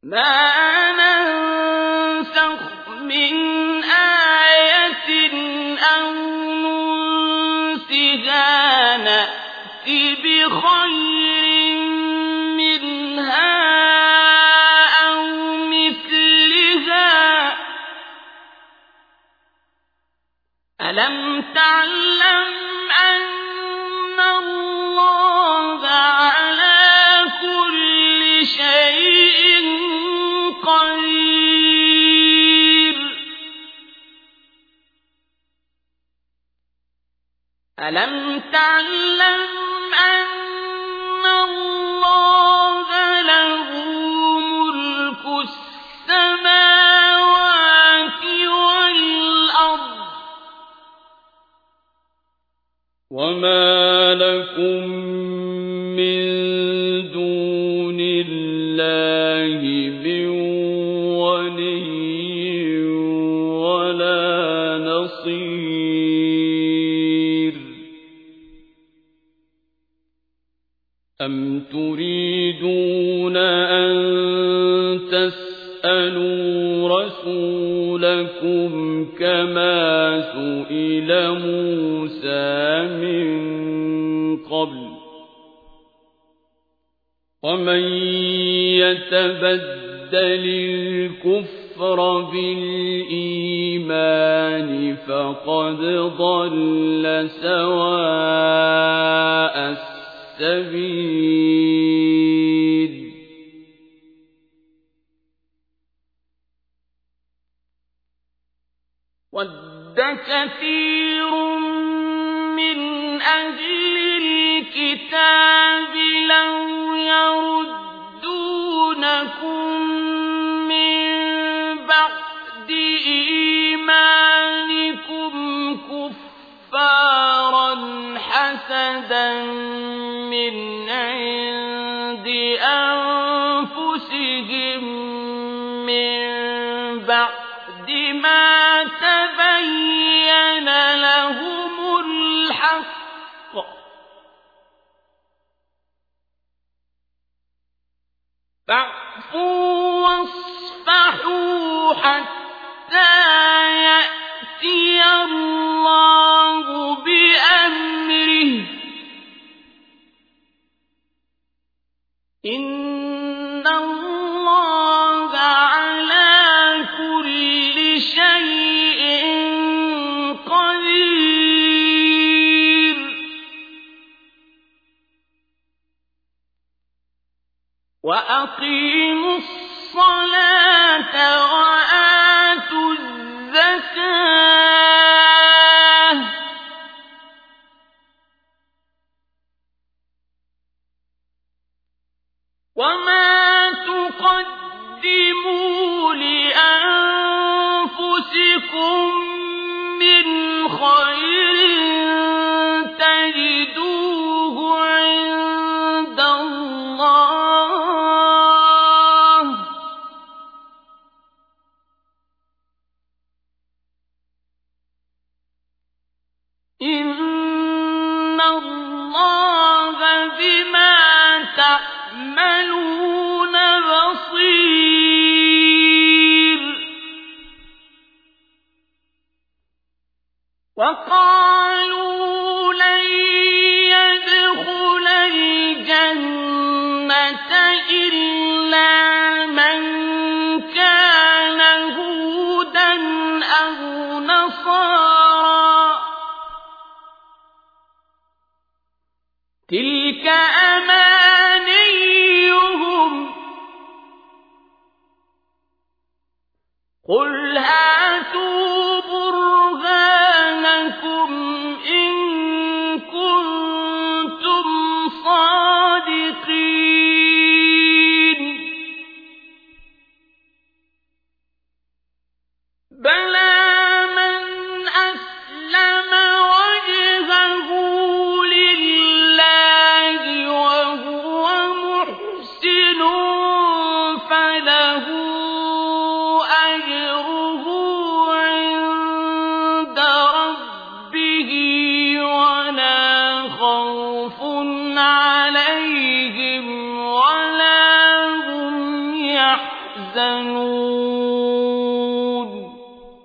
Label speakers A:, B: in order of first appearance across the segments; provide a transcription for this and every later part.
A: ما ننسخ من آية أو ننسها نأت بخير منها أو مثلها ألم تعلم أن الله على كل شيء قدير ألم تعلم أن الله له ملك السماوات والأرض وما لكم من دون الله من ولي ولا نصير أم تريدون أن تسألوا رسولكم كما سئل موسى من قبل ومن يتبدل الكفر بالإيمان فقد ضل سواء السبيل ود كثير من أهل الكتاب لو يردونكم من بعد إيمانكم كفارا حسدا من عند أنفسهم من بعد ما تبين لهم الحق فاعفوا واصفحوا حتى يأتي الله بأمره إن الله على كل شيء قدير وأقيموا الصلاة وآتوا الزكاة وما تقدموا لأنفسكم من خير تجدوه عند الله إن الله بما تعملون بصير وقالوا لن يدخل الجنة إلا من كان هودا أو نصارى تلك أمانيهم قل هاتوا برهانكم إن كنتم صادقين بلى من أسلم وجهه لله وهو محسن فله أجره يحزنون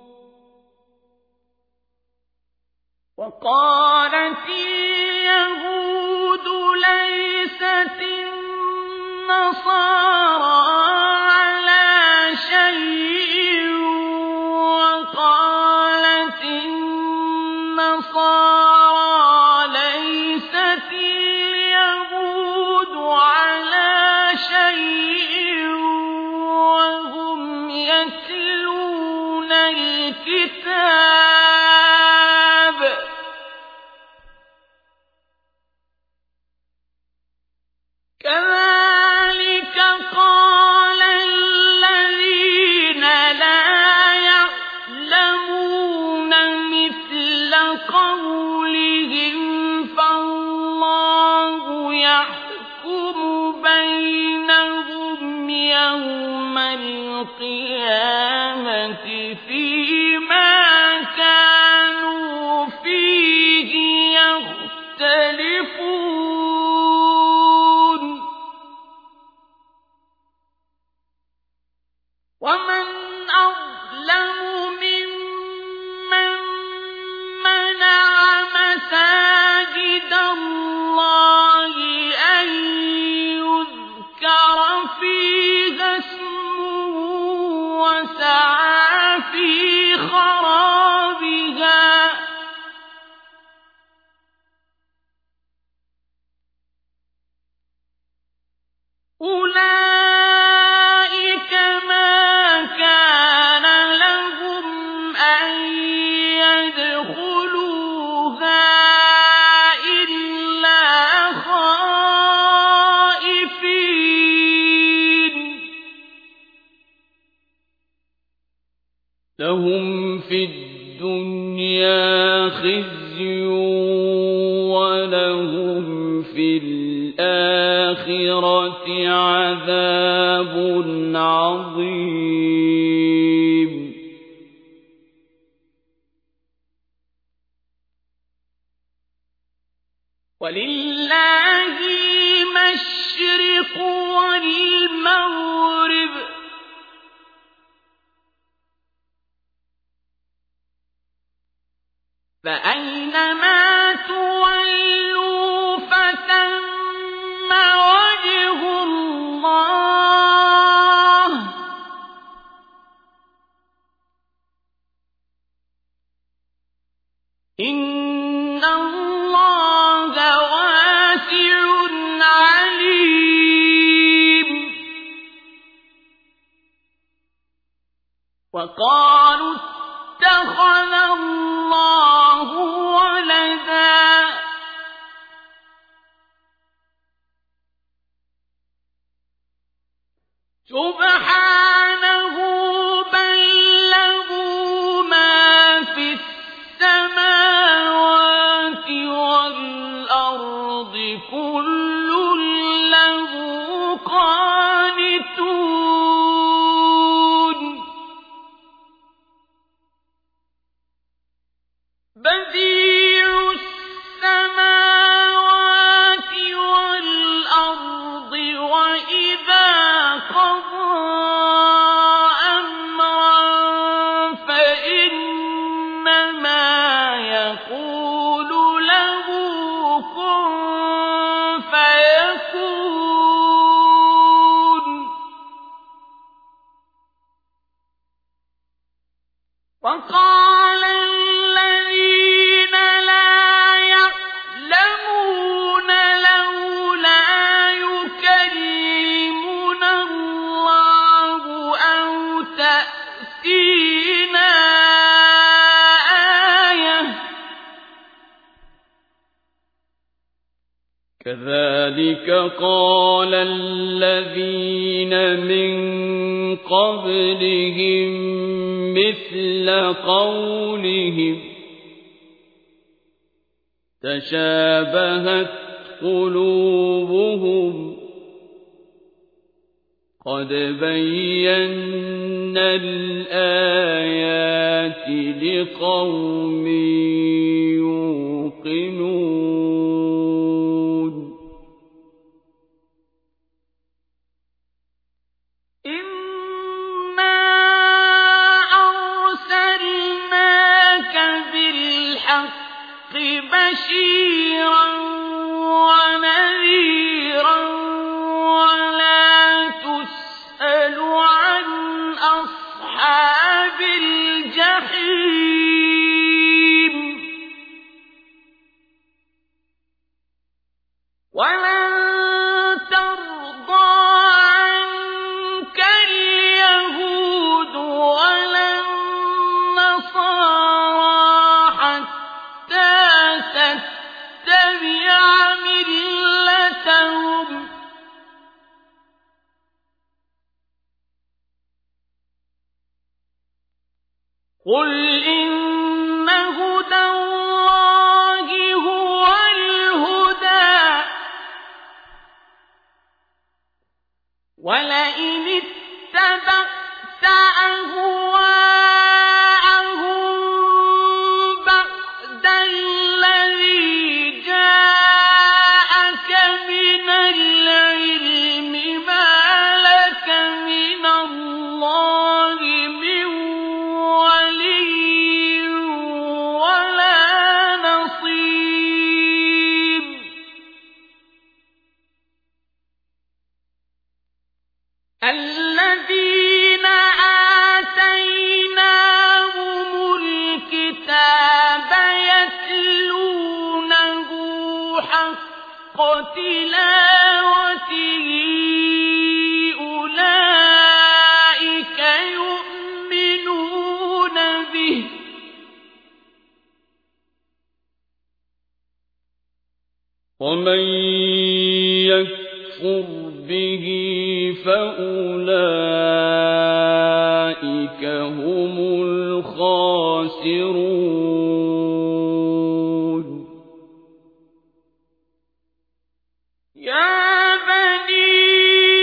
A: وقالت اليهود ليست النصارى على شيء وقالت النصارى ليست اليهود على شيء وهم يتلون الكتاب كذلك قال الذين لا يعلمون مثل قولهم فالله يحكم بينهم يوم القيامة فيما كانوا فيه يختلفون ومن أظلم ممن منع مساجد الله أن يذكر فيها اسمه وسعى في خرابها أولئك ما كان لهم أن يدخلوها إلا خائفين لهم في الدنيا خزي ولهم في الآخرة عذاب عظيم ولله المشرق والمغرب فأينما تولوا فثم وجه الله إن الله واسع عليم وقالوا اتخذ الله ولدا سبحانه بل له ما في السماوات والأرض كل له قانتون بديع السماوات والأرض وإذا قضى أمرا فإنما يقول له كن فيكون وقال الذين لا يعلمون لولا يكلمنا الله أو تأتينا آية كذلك قال الذين من قبلهم مثل قولهم تشابهت قلوبهم قد بينا الآيات لقوم يوقنون إن
B: بشيرا ونذيرا ولا تسأل عن أصحاب الجحيم ولن ترضى عنك اليهود ولا النصارى حتى تتبع ملتهم قل إن هدى الله هو الهدى ولئن اتبعت أهواءهم بعد الذي جاءك من العلم ما لك من الله من ولي ولا نصير الذين آتيناهم الكتاب يتلونه حق تلاوته أولئك يؤمنون به
A: ومن يكفر به فأولئك هم الخاسرون
B: يا بني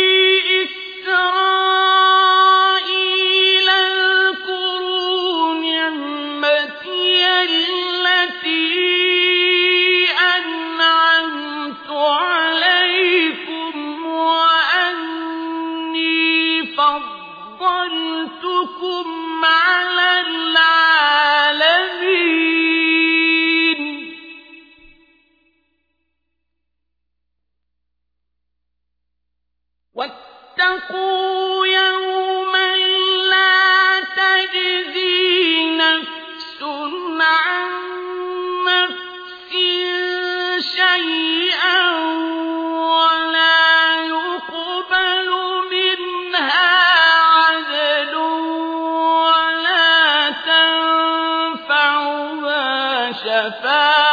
B: إسرائيل اذكروا نعمتي التي أنعمت عليكم وأني فضلتكم على العالمين واتقوا يوما لا تجزي نفس عن نفس شيئا ولا يقبل منها عدل ولا تنفعها شفاعة